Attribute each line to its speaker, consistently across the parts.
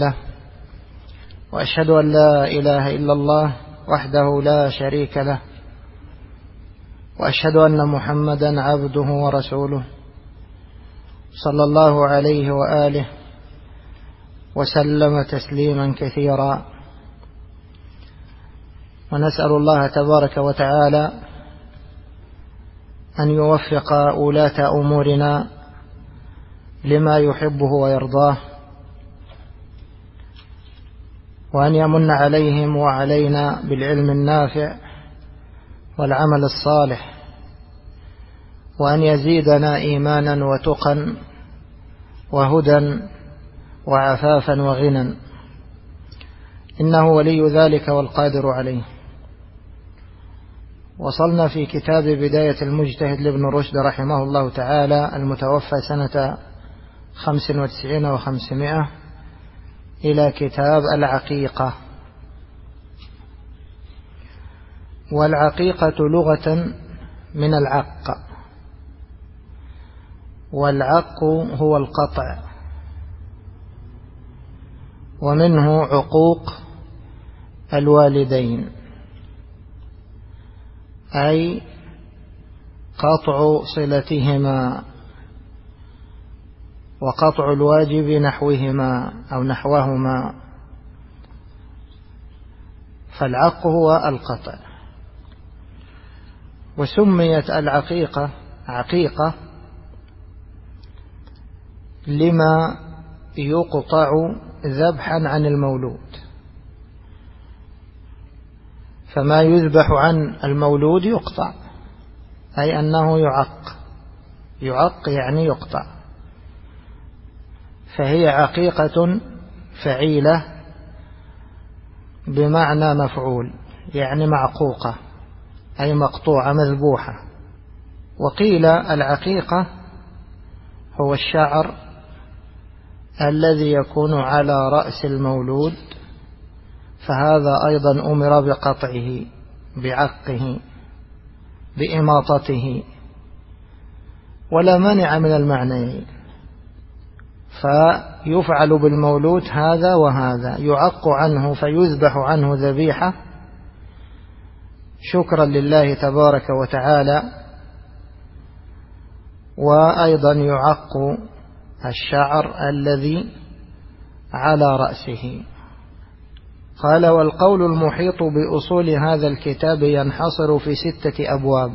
Speaker 1: له، وأشهد أن لا إله إلا الله وحده لا شريك له، وأشهد أن محمدا عبده ورسوله صلى الله عليه وآله وسلم تسليما كثيرا. ونسأل الله تبارك وتعالى أن يوفق ولاة أمورنا لما يحبه ويرضاه، وأن يمن عليهم وعلينا بالعلم النافع والعمل الصالح، وأن يزيدنا إيمانا وتقا وهدى وعفافا وغنى، إنه ولي ذلك والقادر عليه. وصلنا في كتاب بداية المجتهد لابن رشد رحمه الله تعالى المتوفى سنة 95 و500 إلى كتاب العقيقة. والعقيقة لغة من العق، والعق هو القطع، ومنه عقوق الوالدين، أي قطع صلتهما وقطع الواجب نحوهما أو نحوهما، فالعق هو القطع. وسميت العقيقة عقيقة لما يقطع ذبحا عن المولود، فما يذبح عن المولود يقطع، أي أنه يعق يعني يقطع، فهي عقيقة فعيلة بمعنى مفعول، يعني معقوقة أي مقطوعة مذبوحة. وقيل العقيقة هو الشعر الذي يكون على رأس المولود، فهذا أيضا أمر بقطعه بعقه بإماطته، ولا مانع من المعنيين، فيفعل بالمولود هذا وهذا، يعق عنه فيذبح عنه ذبيحة شكرا لله تبارك وتعالى، وأيضا يعق الشعر الذي على رأسه. قال: والقول المحيط بأصول هذا الكتاب ينحصر في 6 أبواب.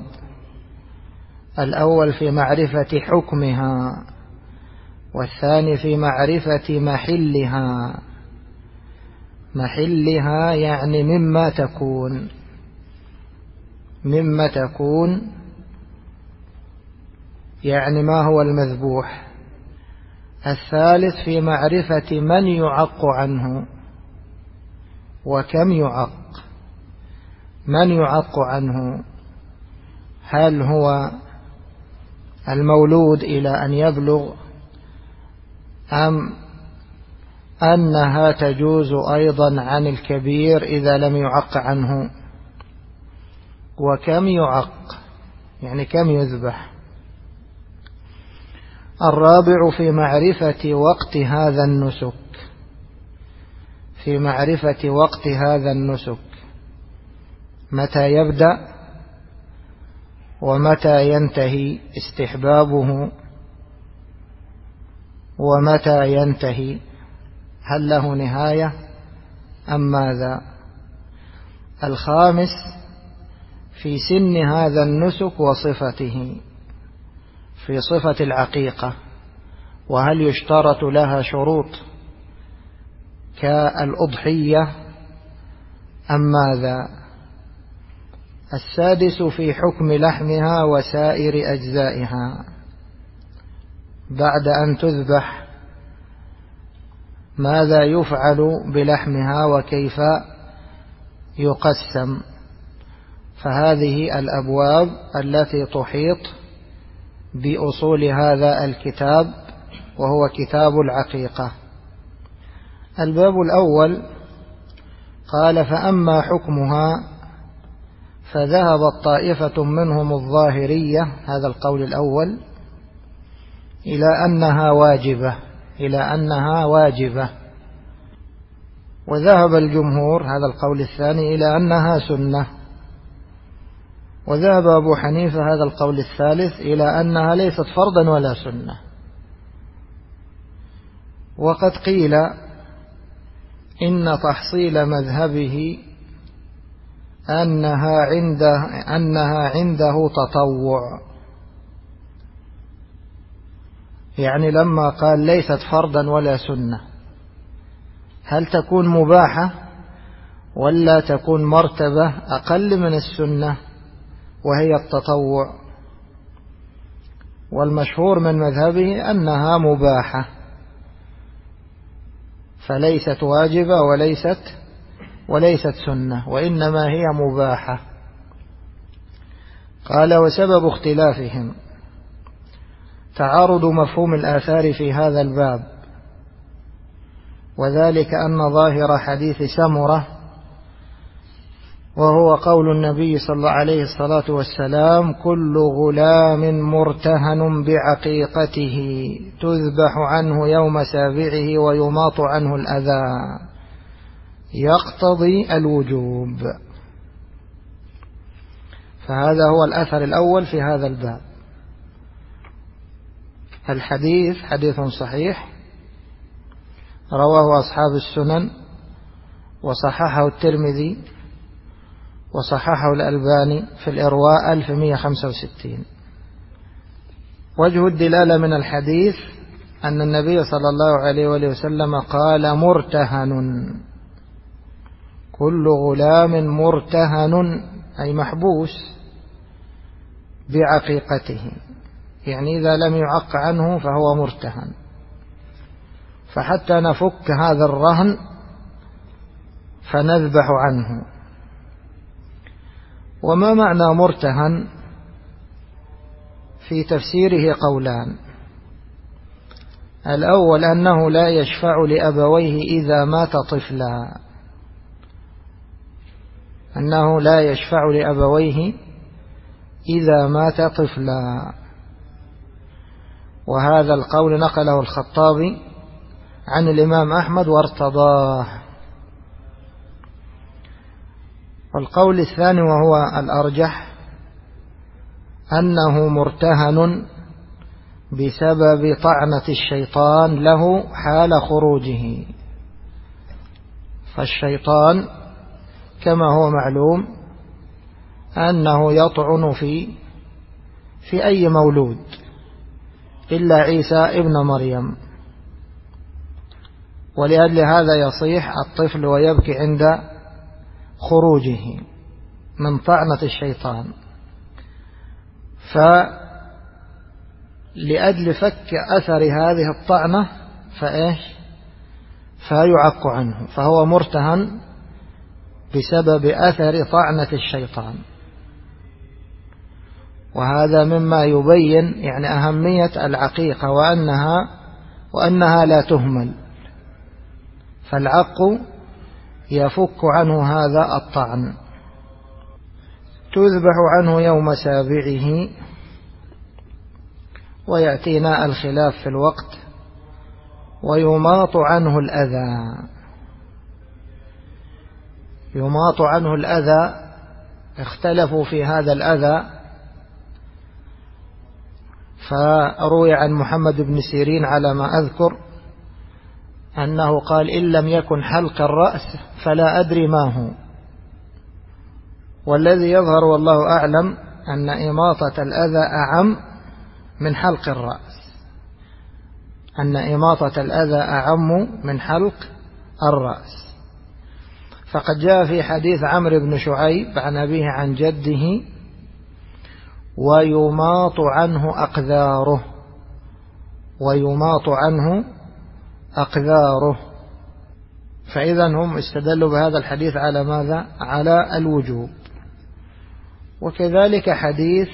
Speaker 1: الأول في معرفة حكمها، والثاني في معرفة محلها يعني مما تكون يعني ما هو المذبوح. الثالث في معرفة من يعق عنه وكم يعق. من يعق عنه، هل هو المولود إلى أن يبلغ، أم أنها تجوز أيضا عن الكبير إذا لم يعق عنه؟ وكم يعق يعني كم يذبح. الرابع في معرفة وقت هذا النسك، في معرفة وقت هذا النسك، متى يبدأ ومتى ينتهي استحبابه، ومتى ينتهي، هل له نهاية أم ماذا. الخامس في سن هذا النسك وصفته، في صفة العقيقة، وهل يشترط لها شروط كالأضحية أم ماذا. السادس في حكم لحمها وسائر أجزائها، بعد أن تذبح ماذا يفعل بلحمها وكيف يقسم. فهذه الأبواب التي تحيط بأصول هذا الكتاب، وهو كتاب العقيقة. الباب الأول قال: فأما حكمها فذهبت طائفة منهم الظاهرية، هذا القول الأول، إلى أنها واجبة وذهب الجمهور هذا القول الثاني إلى أنها سنة، وذهب أبو حنيفة هذا القول الثالث إلى أنها ليست فرضا ولا سنة. وقد قيل إن تحصيل مذهبه أنها عنده تطوع، يعني لما قال ليست فرضا ولا سنة، هل تكون مباحة ولا تكون مرتبة أقل من السنة وهي التطوع؟ والمشهور من مذهبه أنها مباحة، فليست واجبة وليست سنة، وإنما هي مباحة. قال: وسبب اختلافهم تعارض مفهوم الآثار في هذا الباب، وذلك أن ظاهر حديث سمرة، وهو قول النبي صلى الله عليه الصلاة والسلام: كل غلام مرتهن بعقيقته تذبح عنه يوم سابعه ويماط عنه الأذى، يقتضي الوجوب. فهذا هو الأثر الأول في هذا الباب. الحديث حديث صحيح رواه أصحاب السنن، وصححه الترمذي وصححه الألباني في الإرواء 1165. وجه الدلالة من الحديث أن النبي صلى الله عليه وآله وسلم قال: مرتهن، كل غلام مرتهن أي محبوس بعقيقته، يعني إذا لم يعق عنه فهو مرتهن. فحتى نفك هذا الرهن فنذبح عنه. وما معنى مرتهن؟ في تفسيره قولان: الأول أنه لا يشفع لأبويه إذا مات طفلا، أنه لا يشفع لأبويه إذا مات طفلا، وهذا القول نقله الخطابي عن الإمام أحمد وارتضاه. والقول الثاني وهو الأرجح أنه مرتهن بسبب طعنة الشيطان له حال خروجه. فالشيطان كما هو معلوم أنه يطعن في أي مولود إلا عيسى ابن مريم، ولأجل هذا يصيح الطفل ويبكي عند خروجه من طعنة الشيطان. فلأجل فك أثر هذه الطعنة فيعق عنه، فهو مرتهن بسبب أثر طعنة الشيطان. وهذا مما يبين يعني أهمية العقيقة وأنها لا تهمل، فالعق يفك عنه هذا الطعن. تذبح عنه يوم سابعه، ويأتينا الخلاف في الوقت. ويماط عنه الأذى، يماط عنه الأذى، اختلفوا في هذا الأذى. فروي عن محمد بن سيرين على ما أذكر أنه قال: إن لم يكن حلق الرأس فلا أدري ما هو. والذي يظهر والله أعلم أن إماطة الأذى أعم من حلق الرأس، أن إماطة الأذى أعم من حلق الرأس. فقد جاء في حديث عمرو بن شعيب عن أبيه عن جده: ويماط عنه أقذاره، ويماط عنه أقذاره. فإذا هم استدلوا بهذا الحديث على ماذا؟ على الوجوب. وكذلك حديث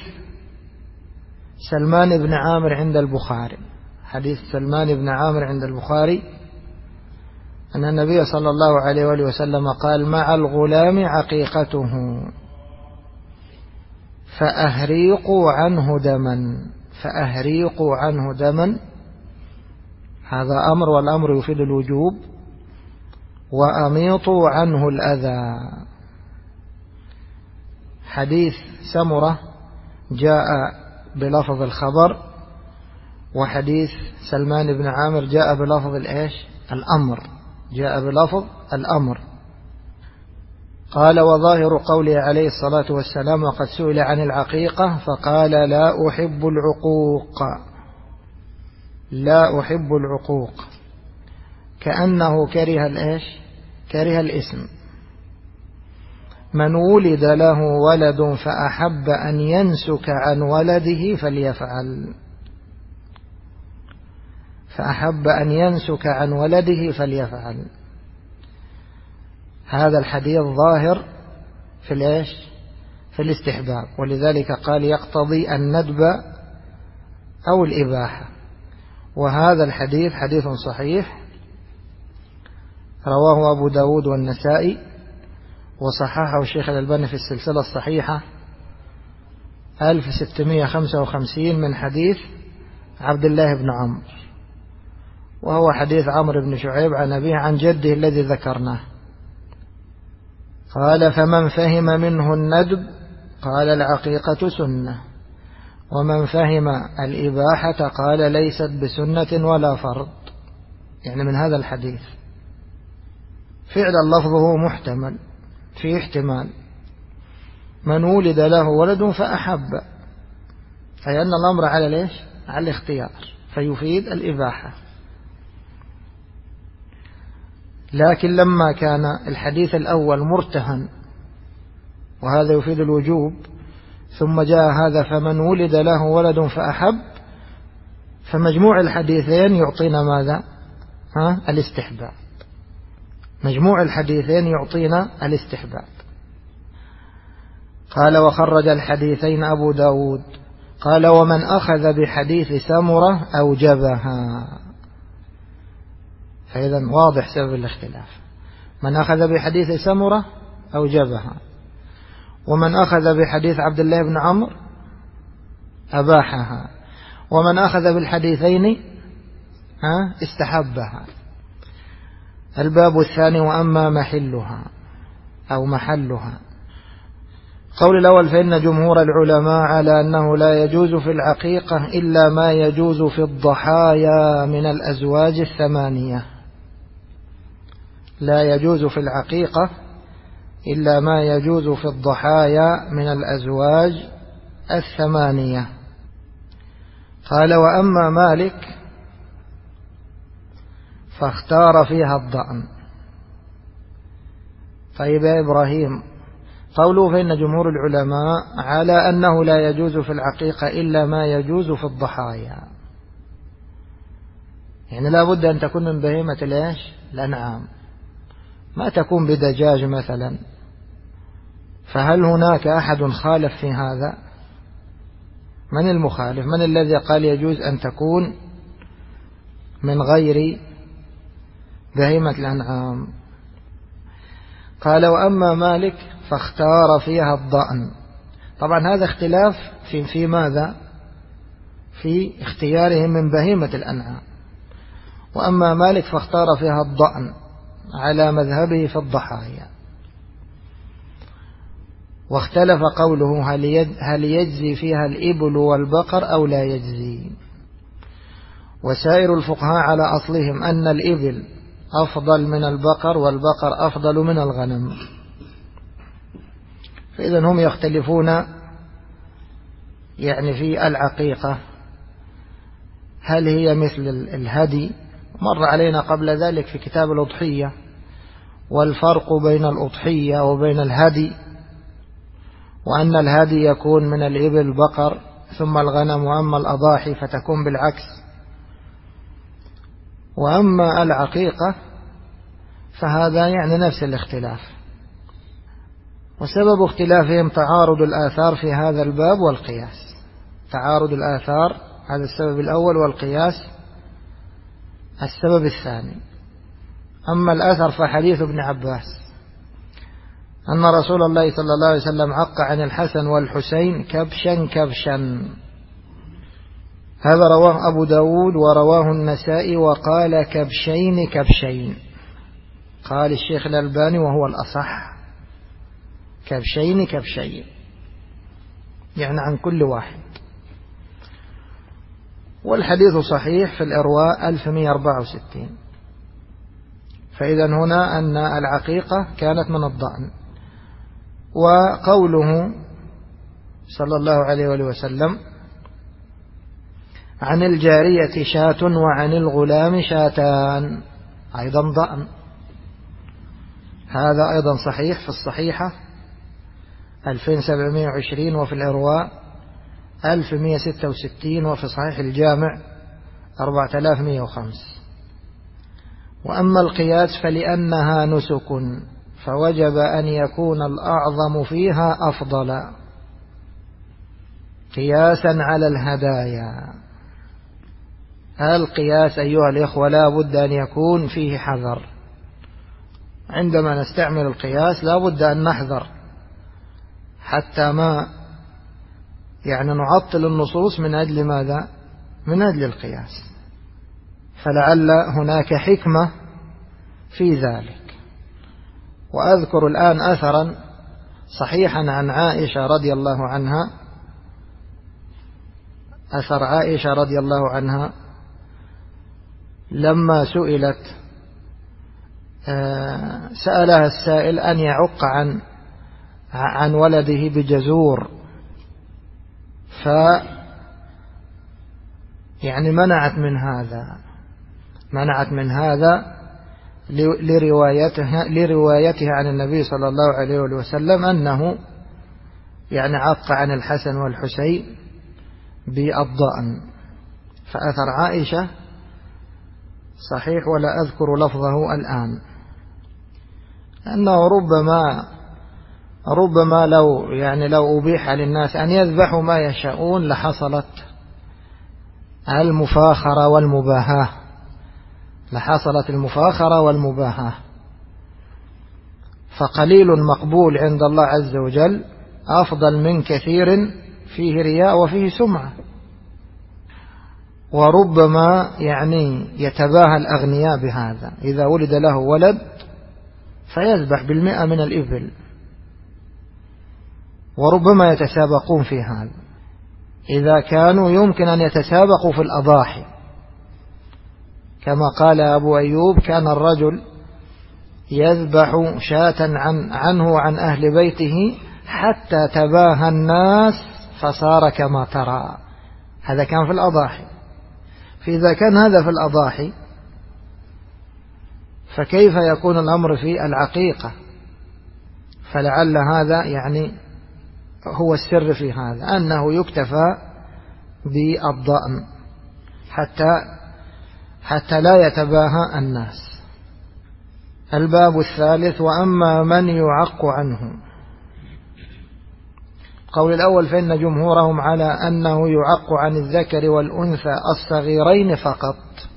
Speaker 1: سلمان بن عامر عند البخاري، حديث سلمان بن عامر عند البخاري أن النبي صلى الله عليه وآله وسلم قال: مع الغلام عقيقته فأهريقوا عنه دما، فأهريقوا عنه دما. هذا أمر، والأمر يفيد الوجوب. وأميطوا عنه الأذى. حديث سمرة جاء بلفظ الخبر، وحديث سلمان بن عامر جاء بلفظ الأمر، جاء بلفظ الأمر. قال: وظاهر قوله عليه الصلاة والسلام: وقد سئل عن العقيقة فقال: لا أحب العقوق، لا أحب العقوق، كأنه كره الاسم. من ولد له ولد فأحب أن ينسك عن ولده فليفعل، فأحب أن ينسك عن ولده فليفعل. هذا الحديث ظاهر في الاستحباب، ولذلك قال: يقتضي الندب أو الإباحة. وهذا الحديث حديث صحيح، رواه أبو داود والنسائي، وصححه الشيخ الألباني في السلسلة الصحيحة 1655 من حديث عبد الله بن عمرو، وهو حديث عمرو بن شعيب عن أبيه عن جده الذي ذكرناه. قال: فمن فهم منه الندب قال: العقيقة سنة، ومن فهم الإباحة قال: ليست بسنة ولا فرض. يعني من هذا الحديث فعلا لفظه محتمل، في احتمال. من ولد له ولد فأحب، أي أن الأمر على على الاختيار، فيفيد الإباحة. لكن لما كان الحديث الأول مرتهن وهذا يفيد الوجوب، ثم جاء هذا فمن ولد له ولد فأحب، فمجموع الحديثين يعطينا ماذا؟ الاستحباب. مجموع الحديثين يعطينا الاستحباب. قال: وخرج الحديثين أبو داود. قال: ومن أخذ بحديث سمرة أوجبها. فإذا واضح سبب الاختلاف. من أخذ بحديث سمرة أوجبها، ومن أخذ بحديث عبد الله بن عمرو أباحها، ومن أخذ بالحديثين استحبها. الباب الثاني: وأما محلها أو محلها. قول الأول: فإن جمهور العلماء على أنه لا يجوز في العقيقة إلا ما يجوز في الضحايا من الأزواج الثمانية. لا يجوز في العقيقة إلا ما يجوز في الضحايا من الأزواج الثمانية. قال: وأما مالك فاختار فيها الضأن. طيب يا إبراهيم، قوله فإن جمهور العلماء على أنه لا يجوز في العقيقة إلا ما يجوز في الضحايا، يعني لا بد أن تكون من بهيمة الأنعام، ما تكون بدجاج مثلا. فهل هناك أحد خالف في هذا؟ من المخالف؟ من الذي قال يجوز أن تكون من غير بهيمة الأنعام؟ قال: وأما مالك فاختار فيها الضأن. طبعا هذا اختلاف في ماذا؟ في اختيارهم من بهيمة الأنعام. وأما مالك فاختار فيها الضأن على مذهبه في الضحايا. واختلف قوله هل يجزي فيها الإبل والبقر أو لا يجزي. وسائر الفقهاء على أصلهم أن الإبل أفضل من البقر والبقر أفضل من الغنم. فإذا هم يختلفون يعني في العقيقة، هل هي مثل الهدي؟ مر علينا قبل ذلك في كتاب الأضحية، والفرق بين الأضحية وبين الهدي، وأن الهدي يكون من الإبل بقر ثم الغنم، وأما الأضاحي فتكون بالعكس. وأما العقيقة فهذا يعني نفس الاختلاف. وسبب اختلافهم تعارض الآثار في هذا الباب والقياس. تعارض الآثار هذا السبب الأول، والقياس السبب الثاني. أما الأثر فحديث ابن عباس أن رسول الله صلى الله عليه وسلم عق عن الحسن والحسين كبشا كبشا. هذا رواه أبو داود ورواه النسائي، وقال كبشين كبشين، قال الشيخ الألباني وهو الأصح: كبشين كبشين، يعني عن كل واحد. والحديث صحيح في الإرواء 1164. فإذا هنا أن العقيقة كانت من الضأن. وقوله صلى الله عليه وسلم: عن الجارية شاة وعن الغلام شاتان، أيضا ضأن. هذا أيضا صحيح في الصحيحة 2720، وفي الإرواء 1166، وفي صحيح الجامع 4105. وأما القياس فلأنها نسك فوجب أن يكون الأعظم فيها أفضل قياسا على الهدايا. القياس أيها الإخوة لا بد أن يكون فيه حذر. عندما نستعمل القياس لا بد أن نحذر حتى ما نعطل النصوص من أجل ماذا؟ من أجل القياس. فلعل هناك حكمة في ذلك. وأذكر الآن أثرا صحيحا عن عائشة رضي الله عنها، أثر عائشة رضي الله عنها لما سئلت، سألها السائل أن يعق عن ولده بجزور، منعت من هذا لروايتها عن النبي صلى الله عليه وسلم أنه عق عن الحسن والحسين بالضأن. فأثر عائشة صحيح ولا أذكر لفظه الآن، أنه ربما لو أبيح للناس أن يذبحوا ما يشاءون لحصلت المفاخرة والمباهاة. فقليل مقبول عند الله عز وجل أفضل من كثير فيه رياء وفيه سمعة. وربما يتباهى الأغنياء بهذا، إذا ولد له ولد فيذبح 100 من الإبل، وربما يتسابقون في هذا إذا كانوا يمكن أن يتسابقوا في الأضاحي. كما قال أبو أيوب: كان الرجل يذبح شاة عنه وعن أهل بيته حتى تباهى الناس فصار كما ترى. هذا كان في الأضاحي. فإذا كان هذا في الأضاحي فكيف يكون الأمر في العقيقة؟ فلعل هذا هو السر في هذا، أنه يكتفى بالضأن حتى لا يتباهى الناس. الباب الثالث: وأما من يعق عنه. قول الأول: فإن جمهورهم على أنه يعق عن الذكر والأنثى الصغيرين فقط.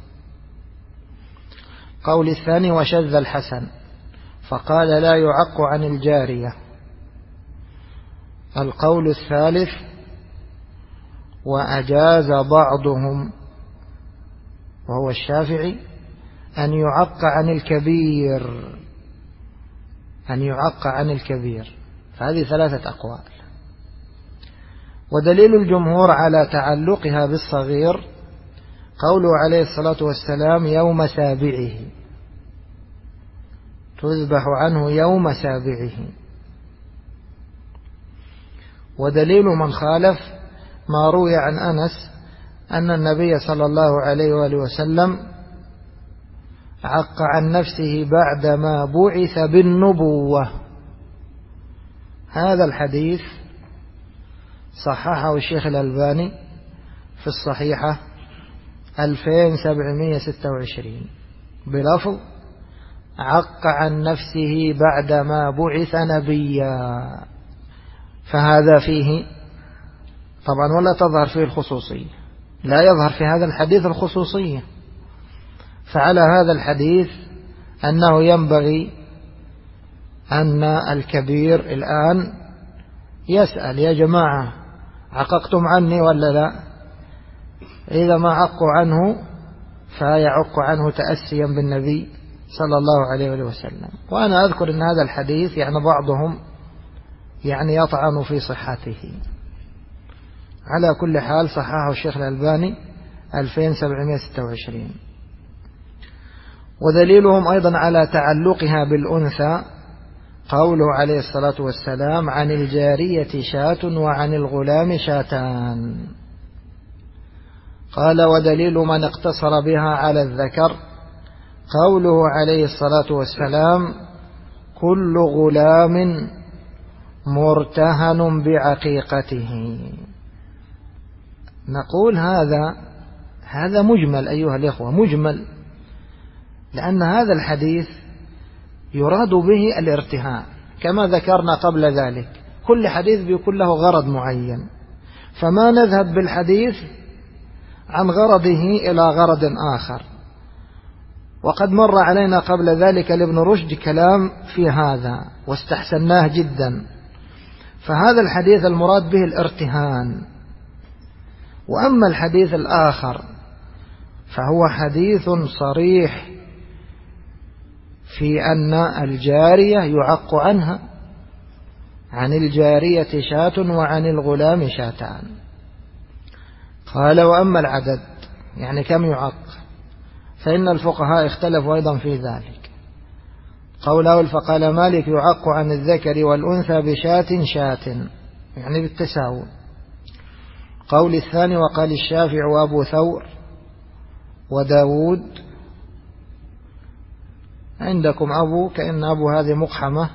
Speaker 1: قول الثاني: وشذ الحسن فقال لا يعق عن الجارية. القول الثالث: وأجاز بعضهم وهو الشافعي أن يعق عن الكبير. فهذه 3 أقوال. ودليل الجمهور على تعلقها بالصغير قوله عليه الصلاة والسلام: يوم سابعه، تذبح عنه يوم سابعه. ودليل من خالف ما روي عن أنس أن النبي صلى الله عليه وآله وسلم عق عن نفسه بعدما بعث بالنبوة. هذا الحديث صححه الشيخ الألباني في الصحيحة 2726 بلفظ: عق عن نفسه بعدما بعث نبيا. فهذا فيه طبعا ولا تظهر فيه الخصوصية، لا يظهر في هذا الحديث الخصوصية. فعلى هذا الحديث أنه ينبغي أن الكبير الآن يسأل: يا جماعة عققتم عني ولا لا؟ إذا ما عقوا عنه فيعق عنه تأسيا بالنبي صلى الله عليه وسلم. وأنا أذكر أن هذا الحديث يعني بعضهم يعني يطعن في صحته. على كل حال صححه الشيخ الألباني 2726. ودليلهم أيضا على تعلقها بالأنثى قوله عليه الصلاة والسلام: عن الجارية شاة وعن الغلام شاتان. قال: ودليل من اقتصر بها على الذكر قوله عليه الصلاة والسلام: كل غلام مرتهن بعقيقته. نقول هذا مجمل أيها الإخوة، مجمل، لأن هذا الحديث يراد به الارتهان كما ذكرنا قبل ذلك. كل حديث بيكون له غرض معين، فما نذهب بالحديث عن غرضه إلى غرض آخر. وقد مر علينا قبل ذلك لابن رشد كلام في هذا واستحسناه جدا. فهذا الحديث المراد به الارتهان. وأما الحديث الآخر فهو حديث صريح في أن الجارية يعق عنها، عن الجارية شاة وعن الغلام شاتان. قال: وأما العدد يعني كم يعق، فإن الفقهاء اختلفوا أيضا في ذلك. قول أول فقال مالك: يعق عن الذكر والأنثى بشاة شاة، يعني بالتساوي. قول الثاني وقال الشافعي وأبو ثور وداود. عندكم أبو كأن أبو هذه مقحمة.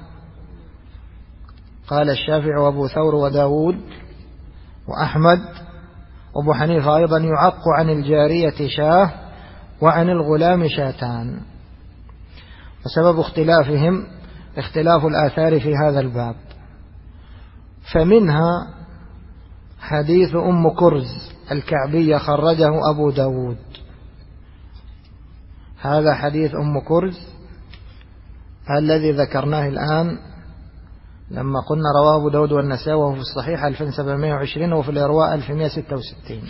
Speaker 1: قال الشافعي وأبو ثور وداود وأحمد وأبو حنيفة أيضا: يعق عن الجارية شاه وعن الغلام شاتان. وسبب اختلافهم اختلاف الآثار في هذا الباب. فمنها حديث أم كرز الكعبية خرجه أبو داود. هذا حديث أم كرز الذي ذكرناه الآن لما قلنا رواه أبو داود والنسائي، وهو في الصحيح 2720 وفي الإرواء 1166.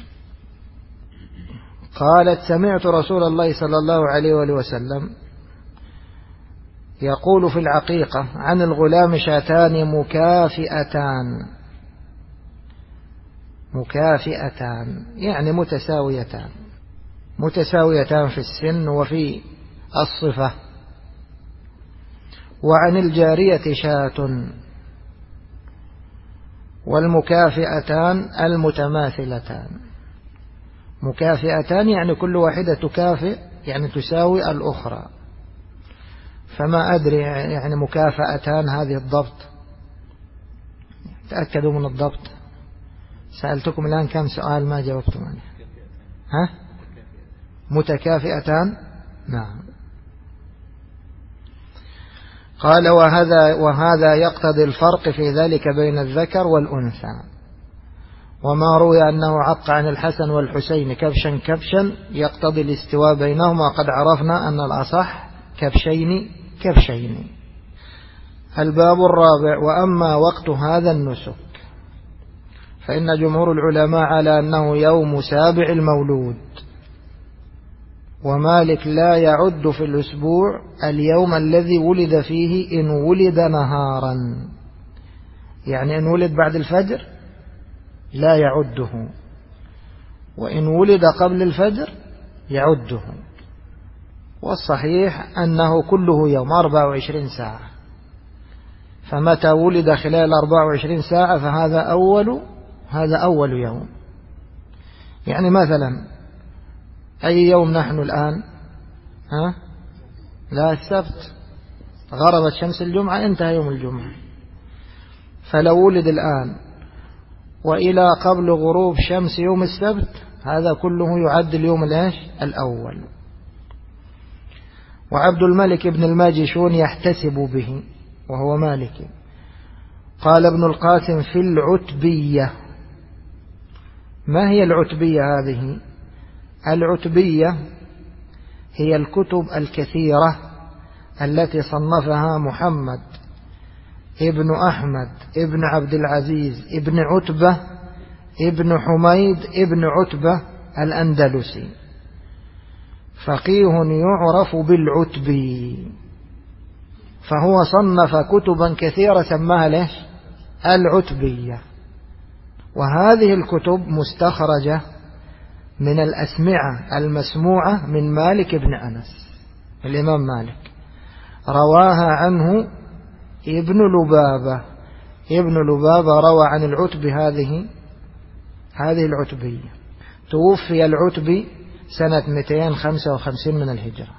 Speaker 1: قالت: سمعت رسول الله صلى الله عليه وسلم يقول في العقيقة: عن الغلام شاتان مكافئتان. مكافئتان يعني متساويتان في السن وفي الصفة. وعن الجارية شاة. والمكافئتان المتماثلتان. مكافئتان يعني كل واحدة تكافئ يعني تساوي الأخرى. فما أدري يعني مكافأتان هذه الضبط، تأكدوا من الضبط. سألتكم الآن كم سؤال ما جاوبتم عنه. متكافئتان. نعم. قال: وهذا يقتضي الفرق في ذلك بين الذكر والأنثى. وما روي أنه عق عن الحسن والحسين كبشا يقتضي الاستواء بينهما، وقد عرفنا أن الأصح كبشين. الباب الرابع: وأما وقت هذا النسك فإن جمهور العلماء على أنه يوم سابع المولود. ومالك لا يعد في الأسبوع اليوم الذي ولد فيه إن ولد نهارا، يعني إن ولد بعد الفجر لا يعده، وإن ولد قبل الفجر يعده. والصحيح أنه كله يوم 24 ساعة. فمتى ولد خلال 24 ساعة فهذا أول يوم. يعني مثلا أي يوم نحن الآن؟ لا، السبت. غربت شمس الجمعة انتهى يوم الجمعة. فلو ولد الآن وإلى قبل غروب شمس يوم السبت هذا كله يعد اليوم الأول. وعبد الملك بن الماجشون يحتسب به وهو مالكي. قال ابن القاسم في العتبية. ما هي العتبية هذه؟ العتبية هي الكتب الكثيرة التي صنفها محمد ابن أحمد ابن عبد العزيز ابن عتبة ابن حميد ابن عتبة الأندلسي. فقيه يعرف بالعتبي، فهو صنف كتبا كثيرة سماها ليش العتبية. وهذه الكتب مستخرجة من الأسمعة المسموعة من مالك بن أنس. الإمام مالك رواها عنه ابن لبابة. ابن لبابة روى عن العتبي هذه العتبية. توفي العتبي سنة 255 من الهجرة.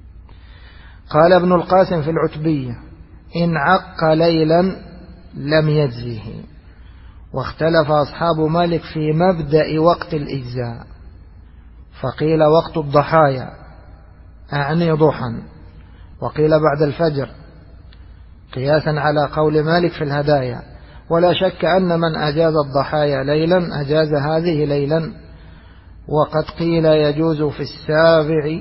Speaker 1: قال ابن القاسم في العتبية: إن عق ليلا لم يجزه. واختلف أصحاب مالك في مبدأ وقت الإجزاء، فقيل وقت الضحايا أعني ضحى، وقيل بعد الفجر قياسا على قول مالك في الهدايا. ولا شك أن من أجاز الضحايا ليلا أجاز هذه ليلا. وقد قيل يجوز في السابع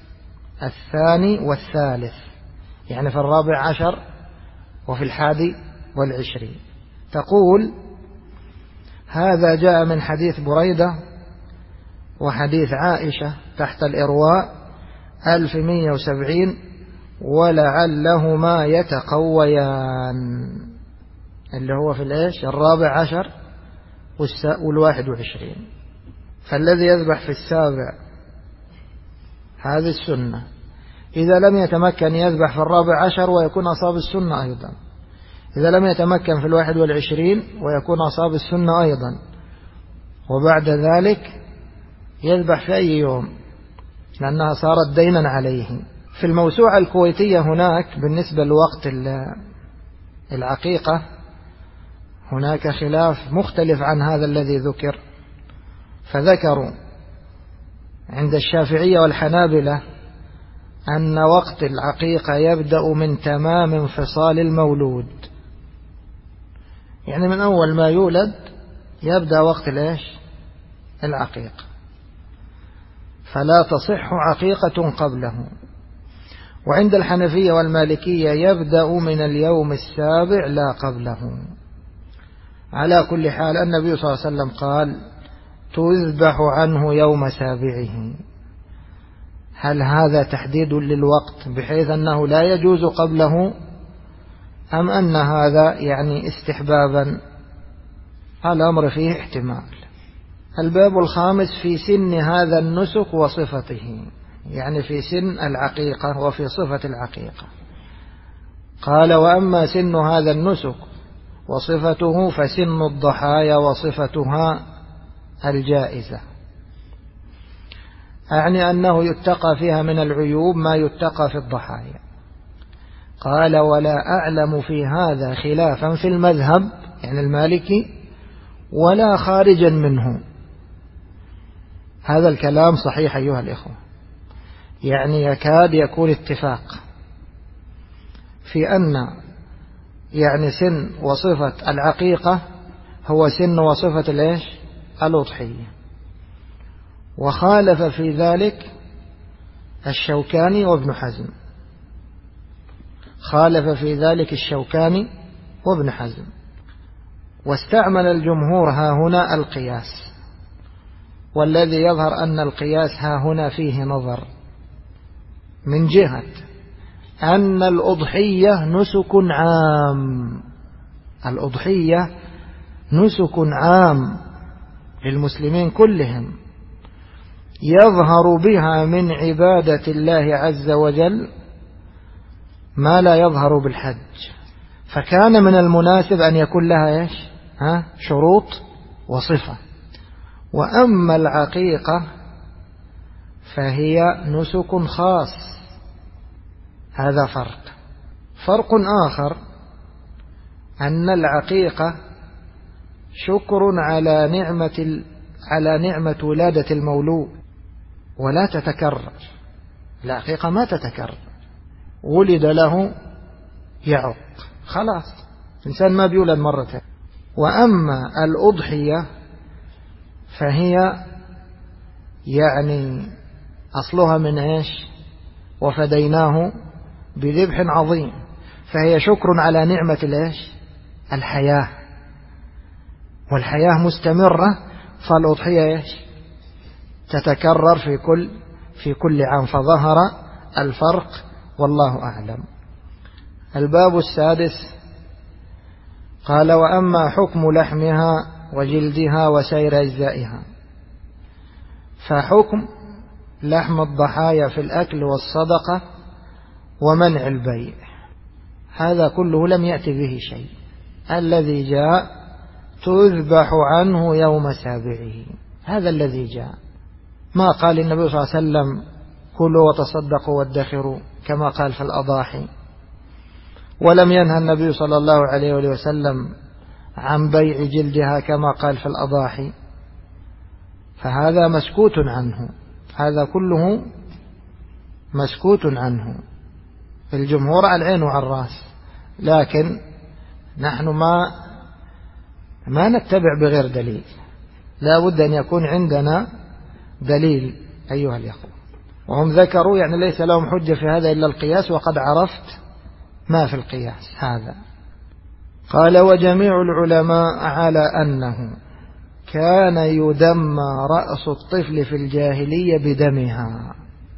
Speaker 1: الثاني والثالث، يعني في 14 وفي 21. تقول: هذا جاء من حديث بريدة وحديث عائشة تحت الإرواء 1170، ولعلهما يتقويان، اللي هو في الإيش 14 وال21. فالذي يذبح في السابع هذه السنة، إذا لم يتمكن يذبح في 14 ويكون أصاب السنة أيضا، إذا لم يتمكن في 21 ويكون أصاب السنة أيضا، وبعد ذلك يذبح في أي يوم لأنها صارت دينا عليه. في الموسوعة الكويتية هناك بالنسبة لوقت العقيقة هناك خلاف مختلف عن هذا الذي ذكر. فذكروا عند الشافعية والحنابلة أن وقت العقيقة يبدأ من تمام انفصال المولود، يعني من أول ما يولد يبدأ وقت العقيقة، فلا تصح عقيقة قبله. وعند الحنفية والمالكية يبدأ من اليوم السابع لا قبله. على كل حال النبي صلى الله عليه وسلم قال: تذبح عنه يوم سابعه. هل هذا تحديد للوقت بحيث أنه لا يجوز قبله، أم أن هذا يعني استحبابا؟ الأمر فيه احتمال. الباب الخامس في سن هذا النسك وصفته، يعني في سن العقيقة وفي صفة العقيقة. قال: وأما سن هذا النسك وصفته فسن الضحايا وصفتها الجائزة، أعني أنه يتقى فيها من العيوب ما يتقى في الضحايا. قال: ولا أعلم في هذا خلافا في المذهب، يعني المالكي، ولا خارجا منه. هذا الكلام صحيح أيها الإخوة، يعني يكاد يكون اتفاق في أن يعني سن وصفة العقيقة هو سن وصفة الأضحية. وخالف في ذلك الشوكاني وابن حزم، خالف في ذلك الشوكاني وابن حزم. واستعمل الجمهور ها هنا القياس، والذي يظهر أن القياس ها هنا فيه نظر، من جهة أن الأضحية نسك عام، الأضحية نسك عام للمسلمين كلهم، يظهر بها من عبادة الله عز وجل ما لا يظهر بالحج. فكان من المناسب أن يكون لها شروط وصفة. وأما العقيقة فهي نسك خاص، هذا فرق آخر، أن العقيقة شكر على نعمة ولادة المولود، ولا تتكرر. العقيقة ما تتكرر، ولد له يعق، خلاص، إنسان ما بيولد مرتين. وأما الأضحية فهي يعني أصلها من وفديناه بذبح عظيم، فهي شكر على نعمة الحياة، والحياة مستمرة، فالأضحية تتكرر في كل عام، فظهر الفرق والله أعلم. الباب السادس قال: وأما حكم لحمها وجلدها وسائر أجزائها، فحكم لحم الضحايا في الأكل والصدقة ومنع البيع هذا كله لم يأتي به شيء. الذي جاء تذبح عنه يوم سابعه، هذا الذي جاء. ما قال النبي صلى الله عليه وسلم كلوا وتصدقوا وادخروا كما قال في الأضاحي، ولم ينهى النبي صلى الله عليه وسلم عن بيع جلدها كما قال في الأضاحي، فهذا مسكوت عنه، هذا كله مسكوت عنه. الجمهور على العين وعلى الراس، لكن نحن ما نتبع بغير دليل، لا بد أن يكون عندنا دليل أيها الأخوة. وهم ذكروا يعني ليس لهم حجة في هذا إلا القياس، وقد عرفت ما في القياس هذا. قال: وجميع العلماء على أنه كان يدمى رأس الطفل في الجاهلية بدمها،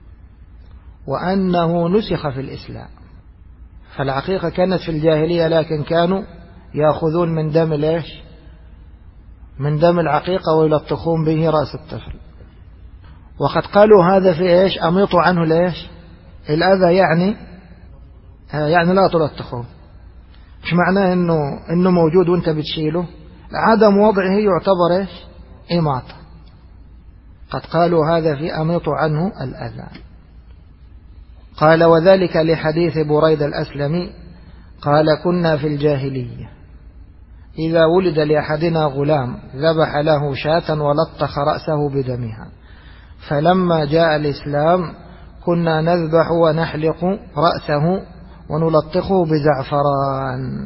Speaker 1: وأنه نسخ في الإسلام. فالعقيقة كانت في الجاهلية، لكن كانوا يأخذون من دم ليش؟ من دم العقيقة ويلطخون به رأس الطفل. وقد قالوا هذا في إيش؟ أميطوا عنه ليش؟ الأذى، يعني لا تلطخون. مش معناه إنه موجود وانت بتشيله، عدم وضعه يعتبر إيش؟ إماطة. قد قالوا هذا في أميطوا عنه الأذى. قال: وذلك لحديث بريدة الأسلمي قال: كنا في الجاهلية إذا ولد لأحدنا غلام ذبح له شاة ولطخ رأسه بدمها، فلما جاء الإسلام كنا نذبح ونحلق رأسه ونلطخه بزعفران.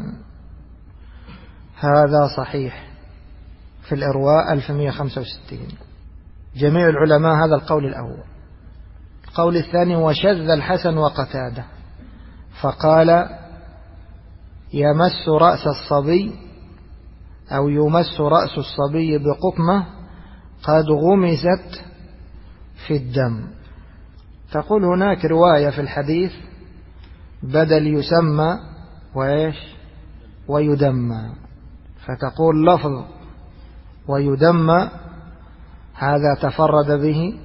Speaker 1: هذا صحيح في الإرواء 1165. جميع العلماء هذا القول الأول. القول الثاني: وشذ الحسن وقتادة فقال: يمس رأس الصبي أو يمس رأس الصبي بقطمة قد غمست في الدم. تقول هناك رواية في الحديث بدل يسمى وإيش؟ ويدمى، فتقول لفظ ويدمى هذا تفرد به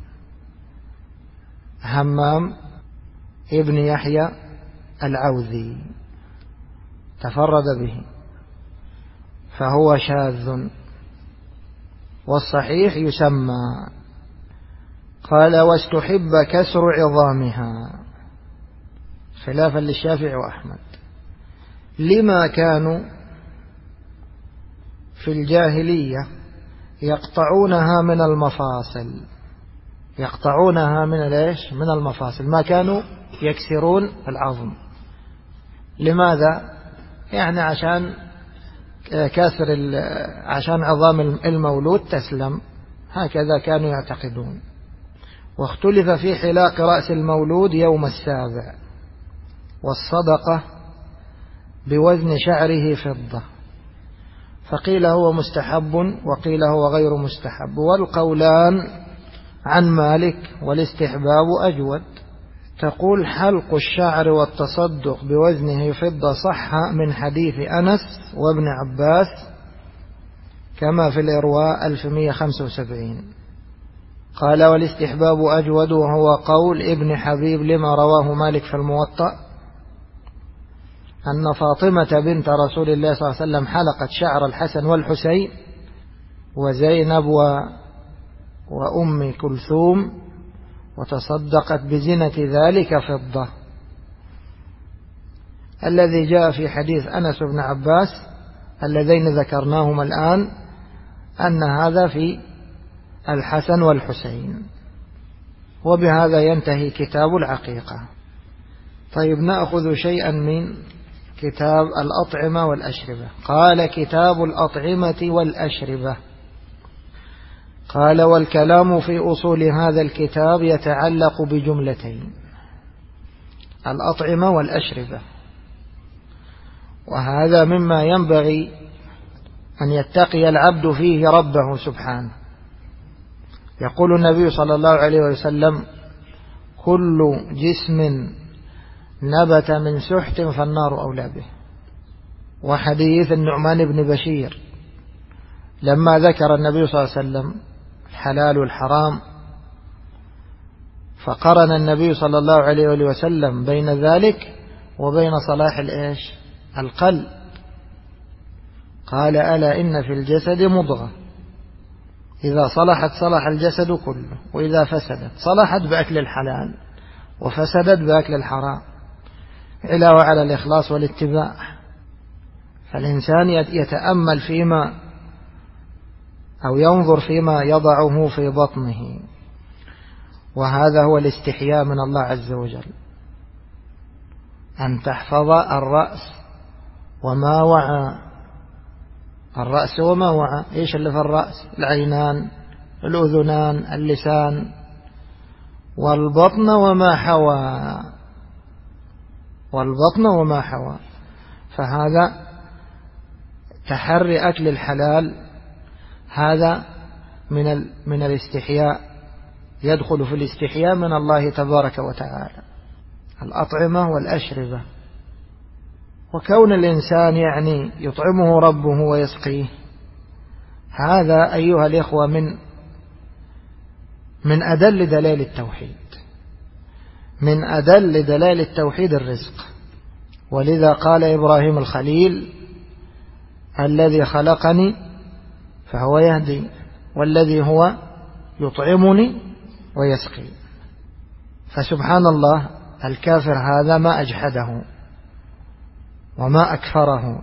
Speaker 1: همام ابن يحيى العوذي، تفرد به فهو شاذ، والصحيح يسمى. قال: واستحب كسر عظامها خلافا للشافعي وأحمد، لما كانوا في الجاهلية يقطعونها من المفاصل، يقطعونها من ليش؟ من المفاصل، ما كانوا يكسرون العظم. لماذا؟ يعني عشان عشان عظام المولود تسلم، هكذا كانوا يعتقدون. واختلف في حلاق رأس المولود يوم السابع، والصدقة بوزن شعره فضة، فقيل هو مستحب وقيل هو غير مستحب، والقولان عن مالك والاستحباب أجود. تقول: حلق الشعر والتصدق بوزنه فضة صح من حديث أنس وابن عباس كما في الإرواء 1175. قال: والاستحباب أجود، وهو قول ابن حبيب لما رواه مالك في الموطأ أن فاطمة بنت رسول الله صلى الله عليه وسلم حلقت شعر الحسن والحسين وزينب وأم كلثوم وتصدقت بزنة ذلك فضة. الذي جاء في حديث أنس بن عباس اللذين ذكرناهما الآن أن هذا في الحسن والحسين. وبهذا ينتهي كتاب العقيقة. طيب، نأخذ شيئا من كتاب الأطعمة والأشربة. قال: كتاب الأطعمة والأشربة. قال: والكلام في أصول هذا الكتاب يتعلق بجملتين: الأطعمة والأشربة، وهذا مما ينبغي أن يتقي العبد فيه ربه سبحانه. يقول النبي صلى الله عليه وسلم: كل جسم نبت من سحت فالنار أولى به. وحديث النعمان بن بشير لما ذكر النبي صلى الله عليه وسلم الحلال والحرام، فقرن النبي صلى الله عليه وسلم بين ذلك وبين صلاح القلب. قال: ألا إن في الجسد مضغة إذا صلحت صلح الجسد كله، وإذا فسدت صلحت بأكل الحلال وفسدت بأكل الحرام، علاوة على الإخلاص والاتباع. فالإنسان يتأمل فيما أو ينظر فيما يضعه في بطنه، وهذا هو الاستحياء من الله عز وجل، أن تحفظ الرأس وما وعى. الرأس وما وعى، إيش اللي في الرأس؟ العينان، الأذنان، اللسان، والبطن وما حوى. والبطن وما حوى. فهذا تحري أكل الحلال، هذا من الاستحياء، يدخل في الاستحياء من الله تبارك وتعالى. الأطعمة والأشربة، وكون الإنسان يطعمه ربه ويسقيه، هذا أيها الإخوة من أدل دلائل التوحيد. من أدل دلائل التوحيد الرزق. ولذا قال إبراهيم الخليل: الذي خلقني فهو يهدي، والذي هو يطعمني ويسقي. فسبحان الله، الكافر هذا ما أجحده وما أكفره.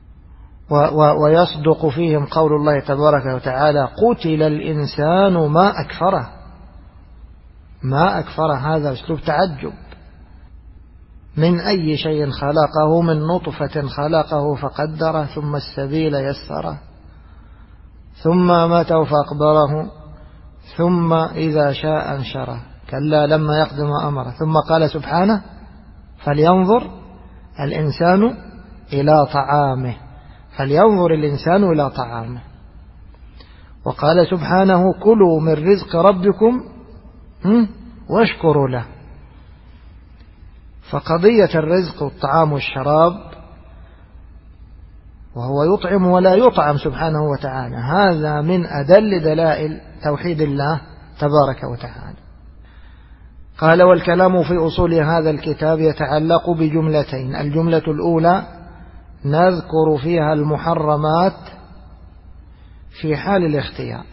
Speaker 1: ويصدق فيهم قول الله تبارك وتعالى: قتل الإنسان ما أكفره. ما أكفره، هذا أسلوب تعجب. من أي شيء خلقه؟ من نطفة خلقه فقدره، ثم السبيل يسره، ثم أماته فأقبره، ثم إذا شاء أنشره، كلا لما يقدم أمره. ثم قال سبحانه: فلينظر الإنسان إلى طعامه. فلينظر الإنسان إلى طعامه. وقال سبحانه: كلوا من رزق ربكم واشكروا له. فقضية الرزق والطعام والشراب، وهو يطعم ولا يطعم سبحانه وتعالى، هذا من أدل دلائل توحيد الله تبارك وتعالى. قال: والكلام في أصول هذا الكتاب يتعلق بجملتين. الجملة الأولى نذكر فيها المحرمات في حال الاختيار،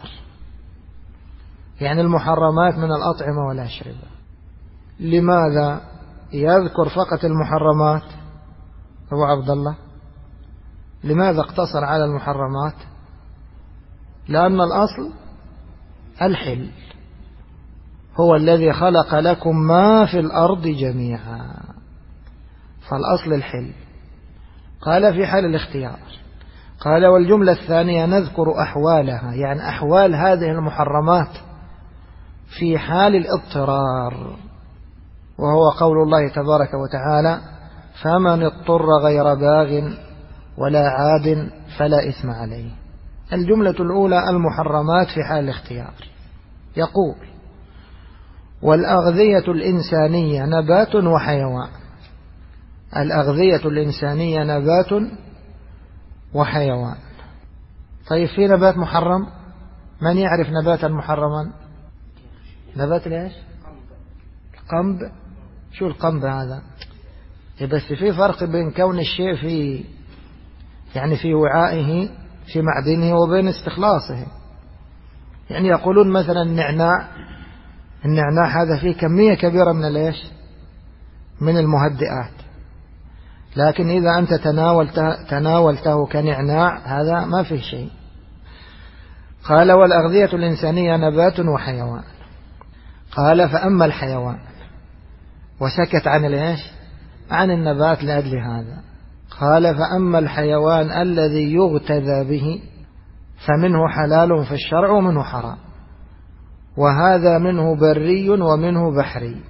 Speaker 1: يعني المحرمات من الأطعمة والأشربة. لماذا يذكر فقط المحرمات أبو عبد الله؟ لماذا اقتصر على المحرمات؟ لأن الأصل الحل، هو الذي خلق لكم ما في الأرض جميعا، فالأصل الحل. قال: في حال الاختيار. قال: والجملة الثانية نذكر أحوالها، يعني أحوال هذه المحرمات في حال الاضطرار، وهو قول الله تبارك وتعالى: فمن اضطر غير باغ ولا عاد فلا إثم عليه. الجملة الأولى المحرمات في حال الاختيار. يقول: والأغذية الإنسانية نبات وحيوان. الأغذية الإنسانية نبات وحيوان. طيب، في نبات محرم؟ من يعرف نباتا محرما؟ نبات ليش؟ القنب. شو القنب هذا؟ بس في فرق بين كون الشيء في وعائه في معدنه وبين استخلاصه. يعني يقولون مثلا النعناع هذا فيه كمية كبيرة من المهدئات، لكن إذا أنت تناولته كنعناع هذا ما فيه شيء. قال: والأغذية الإنسانية نبات وحيوان. قال: فأما الحيوان، وسكت عن النبات لأجل هذا. قال: فأما الحيوان الذي يغتذى به فمنه حلال في الشرع ومنه حرام، وهذا منه بري ومنه بحري.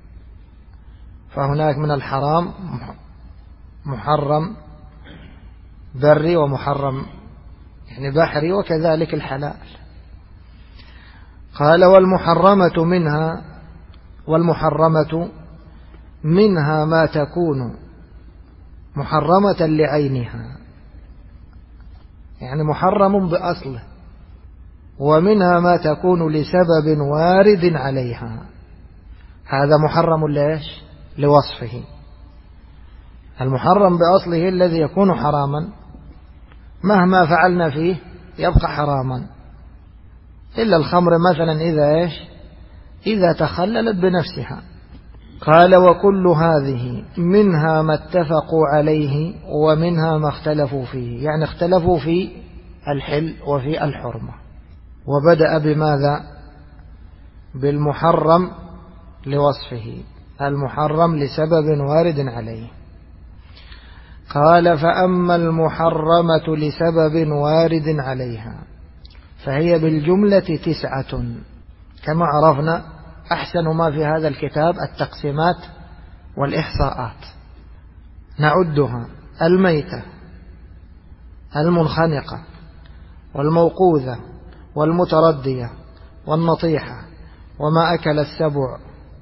Speaker 1: فهناك من الحرام محرم بري ومحرم بحري، وكذلك الحلال. قال: والمحرمة منها والمحرمة منها ما تكون محرمة لعينها، يعني محرم بأصله، ومنها ما تكون لسبب وارد عليها. هذا محرم ليش؟ لوصفه. المحرم بأصله الذي يكون حراما مهما فعلنا فيه يبقى حراما، إلا الخمر مثلا إذا تخللت بنفسها. قال وكل هذه منها ما اتفقوا عليه ومنها ما اختلفوا فيه، يعني اختلفوا في الحل وفي الحرمة. وبدأ بماذا؟ بالمحرم لوصفه، المحرم لسبب وارد عليه. قال فأما المحرمة لسبب وارد عليها فهي بالجملة 9، كما عرفنا. أحسن ما في هذا الكتاب التقسيمات والإحصاءات. نعدها: الميتة، المنخنقة، والموقوذة، والمتردية، والنطيحة، وما أكل السبع،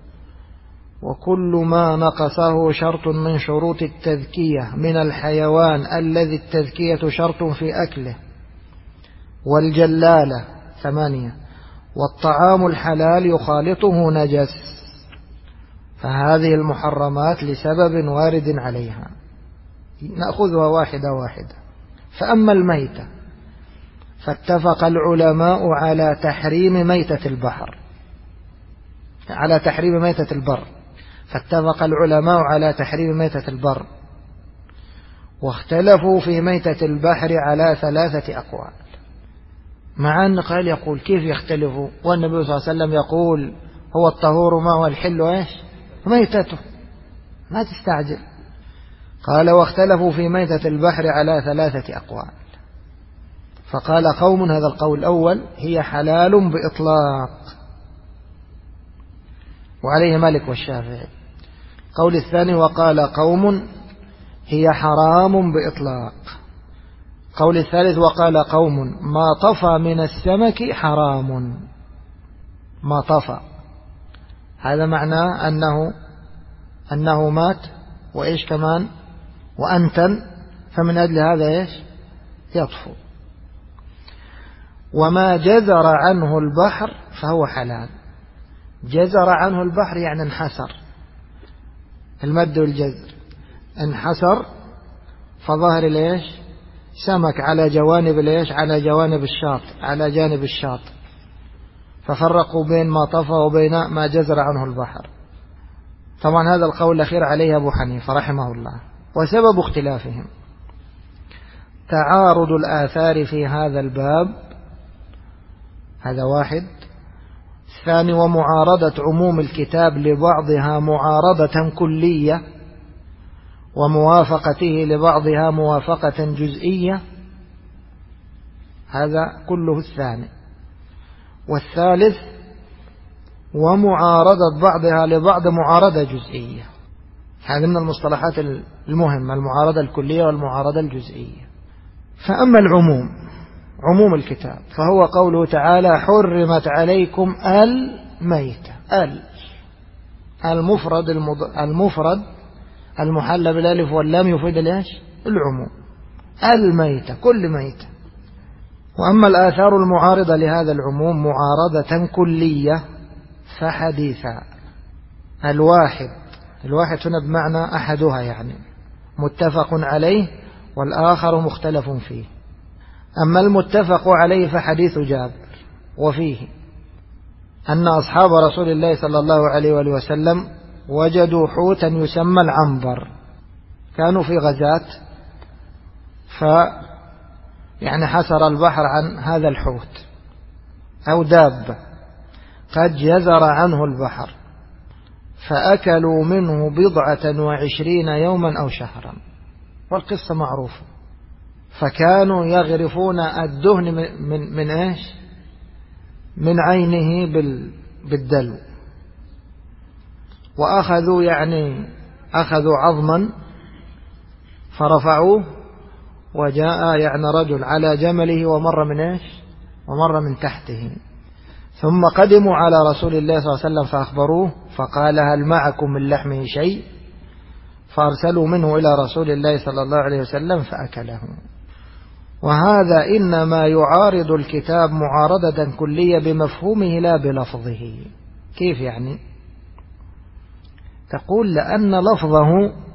Speaker 1: وكل ما نقصه شرط من شروط التذكية من الحيوان الذي التذكية شرط في أكله، والجلالة 8، والطعام الحلال يخالطه نجس. فهذه المحرمات لسبب وارد عليها، نأخذها واحدة واحدة. فأما الميتة فاتفق العلماء على تحريم ميتة البحر، على تحريم ميتة البر، فاتفق العلماء على تحريم ميتة البر، واختلفوا في ميتة البحر على 3 أقوال. مع أن قال يقول كيف يختلفوا والنبي صلى الله عليه وسلم يقول هو الطهور ما هو الحل ميتته، ما تستعجل. قال واختلفوا في ميتة البحر على 3 أقوال. فقال قوم، هذا القول الأول، هي حلال بإطلاق، وعليه مالك والشافعي. قول الثاني وقال قوم هي حرام بإطلاق. قول الثالث وقال قوم ما طفى من السمك حرام. ما طفى هذا معناه أنه مات، وإيش كمان؟ وأنتن، فمن أجل هذا يطفو. وما جزر عنه البحر فهو حلال. جزر عنه البحر يعني انحسر، المد والجزر، انحسر، فظهر سمك على جوانب على جوانب الشاط، على جانب الشاط، ففرقوا بين ما طفى وبين ما جزر عنه البحر. طبعا هذا القول الأخير عليه أبو حنيفة رحمه الله. وسبب اختلافهم تعارض الآثار في هذا الباب، هذا واحد. الثاني ومعارضة عموم الكتاب لبعضها معارضة كلية، وموافقته لبعضها موافقة جزئية، هذا كله الثاني. والثالث ومعارضة بعضها لبعض معارضة جزئية. هذه من المصطلحات المهمة، المعارضة الكلية والمعارضة الجزئية. فأما العموم، عموم الكتاب، فهو قوله تعالى حرمت عليكم الميتة. المفرد المحلى بالالف واللام يفيد العموم. الميتة كل ميتة. وأما الآثار المعارضة لهذا العموم معارضة كلية فحديثا. الواحد هنا بمعنى أحدها، يعني متفق عليه والآخر مختلف فيه. أما المتفق عليه فحديث جابر، وفيه أن أصحاب رسول الله صلى الله عليه وآله وسلم وجدوا حوتا يسمى العنبر، كانوا في غزاة، يعني حسر البحر عن هذا الحوت أو دابة قد جزر عنه البحر، فأكلوا منه 27 يوما أو شهرا، والقصة معروفة. فكانوا يغرفون الدهن من عينه بالدلو، وأخذوا أخذوا عظما فرفعوه، وجاء رجل على جمله ومر من تحته، ثم قدموا على رسول الله صلى الله عليه وسلم فأخبروه فقال هل معكم من لحمه شيء؟ فأرسلوا منه إلى رسول الله صلى الله عليه وسلم فأكله. وهذا إنما يعارض الكتاب معارضة كلية بمفهومه لا بلفظه. كيف يعني؟ تقول لأن لفظه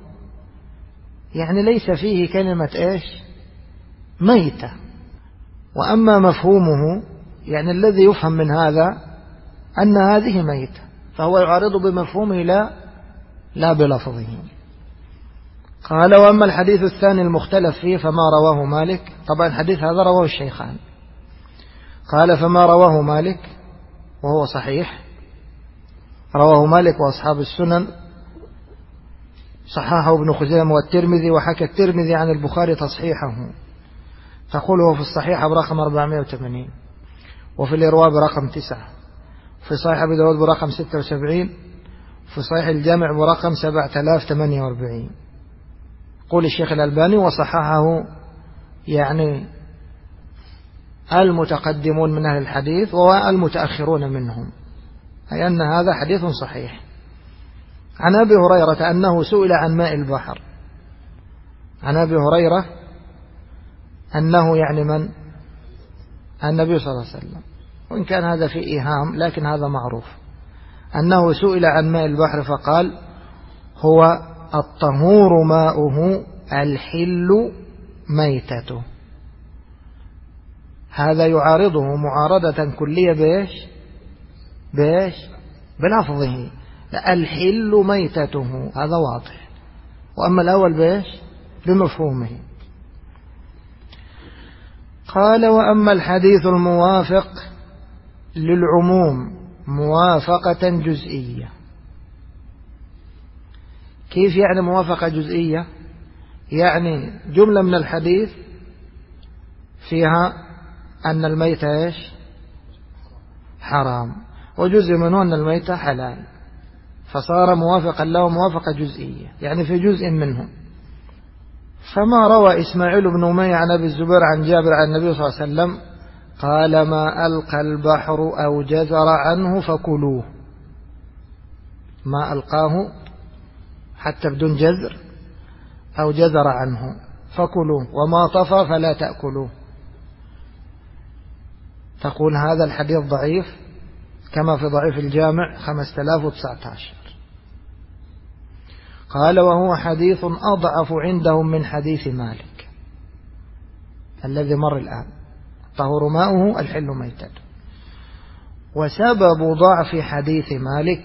Speaker 1: يعني ليس فيه كلمة إيش؟ ميتة، وأما مفهومه يعني الذي يفهم من هذا أن هذه ميتة، فهو يعارض بمفهومه لا بلفظه. قال وأما الحديث الثاني المختلف فيه فما رواه مالك، طبعا الحديث هذا رواه الشيخان. قال فما رواه مالك وهو صحيح، رواه مالك وأصحاب السنن، صححه ابن خزيمة والترمذي، وحكى الترمذي عن البخاري تصحيحه، تقول هو في الصحيح برقم 480، وفي الإرواء برقم 9، في صحيح أبي داود برقم 76، في صحيح الجامع برقم 7048. قول الشيخ الألباني وصححه يعني المتقدمون من أهل الحديث والمتأخرون منهم، أي أن هذا حديث صحيح. عن أبي هريرة أنه سئل عن ماء البحر، عن أبي هريرة أنه يعني من؟ النبي صلى الله عليه وسلم، وإن كان هذا في إيهام لكن هذا معروف، أنه سئل عن ماء البحر فقال هو الطهور ماؤه الحل ميتته. هذا يعارضه معارضة كلية بإيش؟ بلفظه، الحل ميتته، هذا واضح. وأما الأول بإيش؟ بمفهومه. قال وأما الحديث الموافق للعموم موافقة جزئية. كيف يعني موافقة جزئية؟ يعني جملة من الحديث فيها أن الميت إيش؟ حرام، وجزء منه أن الميت حلال، فصار موافقا له موافقة جزئية، يعني في جزء منه. فما روى إسماعيل بن أمية عن أبي الزبير عن جابر عن النبي صلى الله عليه وسلم قال ما ألقى البحر أو جزر عنه فكلوه، ما ألقاه حتى بدون جزر أو جزر عنه فكلوه، وما طفى فلا تأكلوه. تقول هذا الحديث ضعيف كما في ضعيف الجامع 5019. قال وهو حديث أضعف عندهم من حديث مالك الذي مر الآن، طهور ماؤه الحل ميتته. وسبب ضعف حديث مالك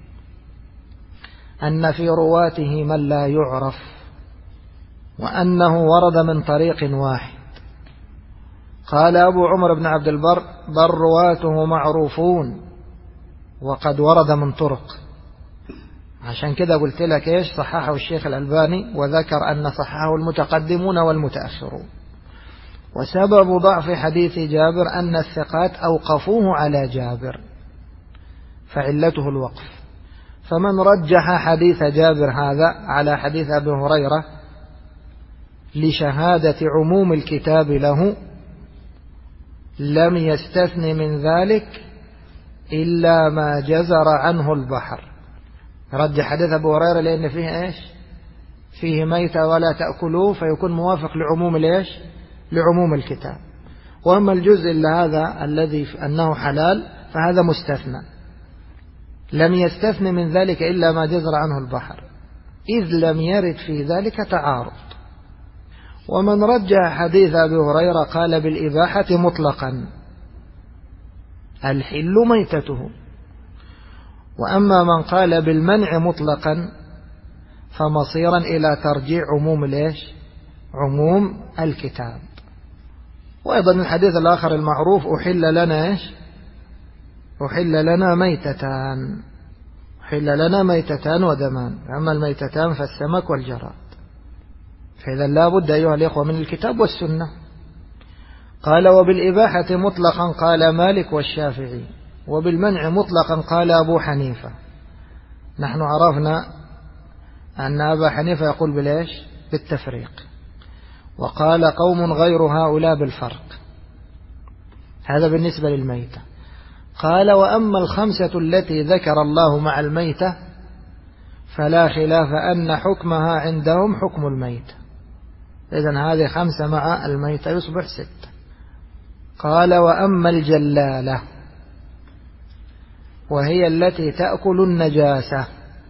Speaker 1: أن في رواته من لا يعرف، وأنه ورد من طريق واحد. قال أبو عمر بن عبد البر بل رواته معروفون وقد ورد من طرق. عشان كده قلت لك إيش؟ صححه الشيخ الألباني وذكر أن صححه المتقدمون والمتأخرون. وسبب ضعف حديث جابر أن الثقات أوقفوه على جابر فعلته الوقف، فمن رجح حديث جابر هذا على حديث أبي هريرة لشهادة عموم الكتاب له لم يستثن من ذلك إلا ما جزر عنه البحر. رجح حديث أبو هريرة لأن فيه إيش؟ فيه ميتة ولا تأكلوه، فيكون موافق لعموم الإيش؟ لعموم الكتاب. وأما الجزء اللي هذا الذي أنه حلال فهذا مستثنى، لم يستثن من ذلك إلا ما جزر عنه البحر، إذ لم يرد في ذلك تعارض. ومن رجح حديث أبي هريرة قال بالإباحة مطلقا الحل ميتته، وأما من قال بالمنع مطلقا فمصيرا إلى ترجيع عموم الإيش؟ عموم الكتاب. وأيضا الحديث الآخر المعروف أحل لنا إيش؟ أحل لنا ميتتان، أحل لنا ميتتان ودمان، أما الميتتان فالسمك والجراد. فإذا لا بد أيها الإخوة من الكتاب والسنة. قال وبالإباحة مطلقا قال مالك والشافعي، وبالمنع مطلقا قال أبو حنيفة. نحن عرفنا أن أبا حنيفة يقول بالإيش؟ بالتفريق، وقال قوم غير هؤلاء بالفرق. هذا بالنسبة للميتة. قال وأما الخمسة التي ذكر الله مع الميتة فلا خلاف أن حكمها عندهم حكم الميت. إذن هذه 5 مع الميتة يصبح 6. قال وأما الجلالة وهي التي تأكل النجاسة،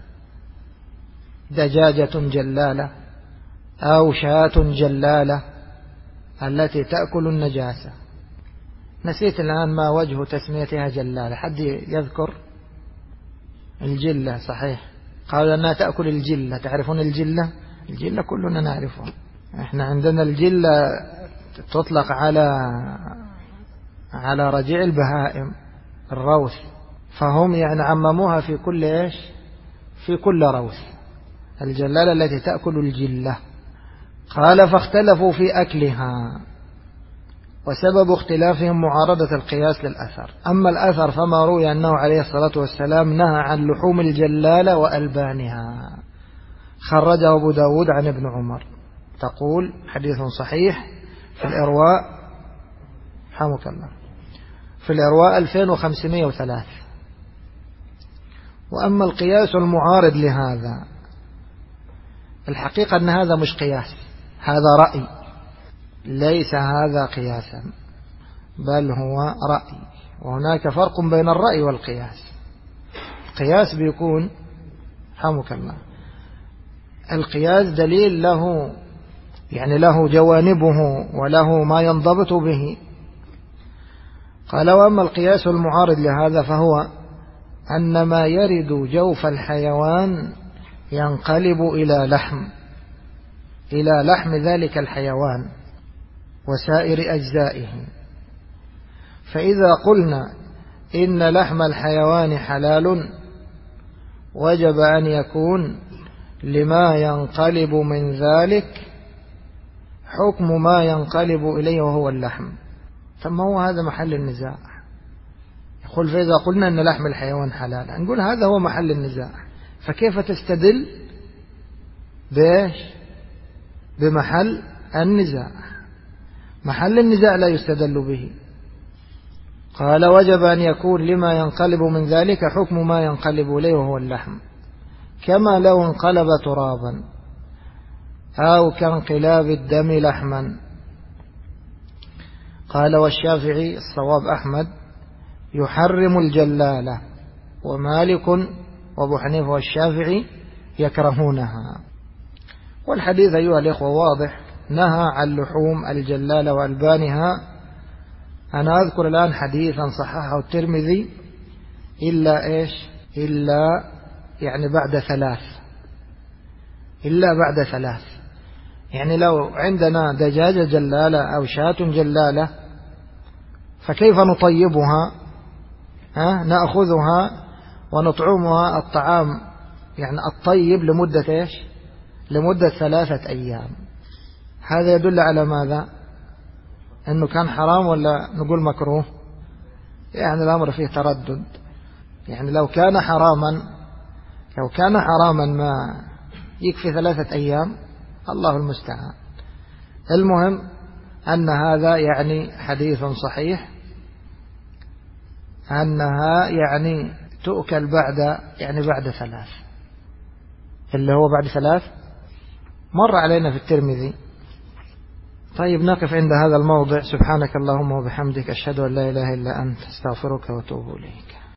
Speaker 1: دجاجة جلالة أو شاة جلالة التي تأكل النجاسة. نسيت الآن ما وجه تسميتها جلالة، حد يذكر؟ الجلة صحيح، قالوا أنها تأكل الجلة. تعرفون الجلة؟ الجلة كلنا نعرفها. احنا عندنا الجلة تطلق على رجيع البهائم، الروث، فهم يعني عمموها في كل ايش؟ في كل روث، الجلالة التي تأكل الجلة. قال فاختلفوا في أكلها، وسبب اختلافهم معارضة القياس للأثر. أما الأثر فما روي أنه عليه الصلاة والسلام نهى عن لحوم الجلالة وألبانها، خرجه أبو داود عن ابن عمر، تقول حديث صحيح في الإرواء، حمك الله، في الإرواء 2503. وأما القياس المعارض لهذا، الحقيقة أن هذا مش قياس، هذا رأي، ليس هذا قياسا بل هو رأي، وهناك فرق بين الرأي والقياس. القياس بيكون حمك الله، القياس دليل له يعني له جوانبه وله ما ينضبط به. قال وأما القياس المعارض لهذا فهو أن ما يرد جوف الحيوان ينقلب إلى لحم ذلك الحيوان وسائر أجزائه. فإذا قلنا إن لحم الحيوان حلال وجب أن يكون لما ينقلب من ذلك حكم ما ينقلب إليه وهو اللحم. ثم هو هذا محل النزاع. يقول فإذا قلنا أن لحم الحيوان حلال، نقول هذا هو محل النزاع، فكيف تستدل بإيش؟ بمحل النزاع. محل النزاع لا يستدل به. قال وجب أن يكون لما ينقلب من ذلك حكم ما ينقلب إليه وهو اللحم، كما لو انقلب ترابا أو كانقلاب الدم لحما. قال والشافعي الصواب أحمد يحرم الجلالة، ومالك وابو حنيفة والشافعي يكرهونها. والحديث أيها الإخوة واضح، نهى عن لحوم الجلالة وألبانها. أنا أذكر الآن حديثا صححه الترمذي إلا إيش؟ إلا يعني بعد 3، إلا بعد 3. يعني لو عندنا دجاجة جلالة أو شاة جلالة فكيف نطيبها؟ نأخذها ونطعمها الطعام يعني الطيب لمدة إيش؟ لمدة 3 أيام. هذا يدل على ماذا؟ أنه كان حرام ولا نقول مكروه؟ يعني الأمر فيه تردد. يعني لو كان حراما ما يكفي 3 أيام، الله المستعان. المهم أن هذا يعني حديث صحيح أنها يعني تؤكل بعد 3، اللي هو بعد 3 مر علينا في الترمذي. طيب نقف عند هذا الموضع. سبحانك اللهم وبحمدك، أشهد أن لا إله إلا أنت، استغفرك وأتوب إليك.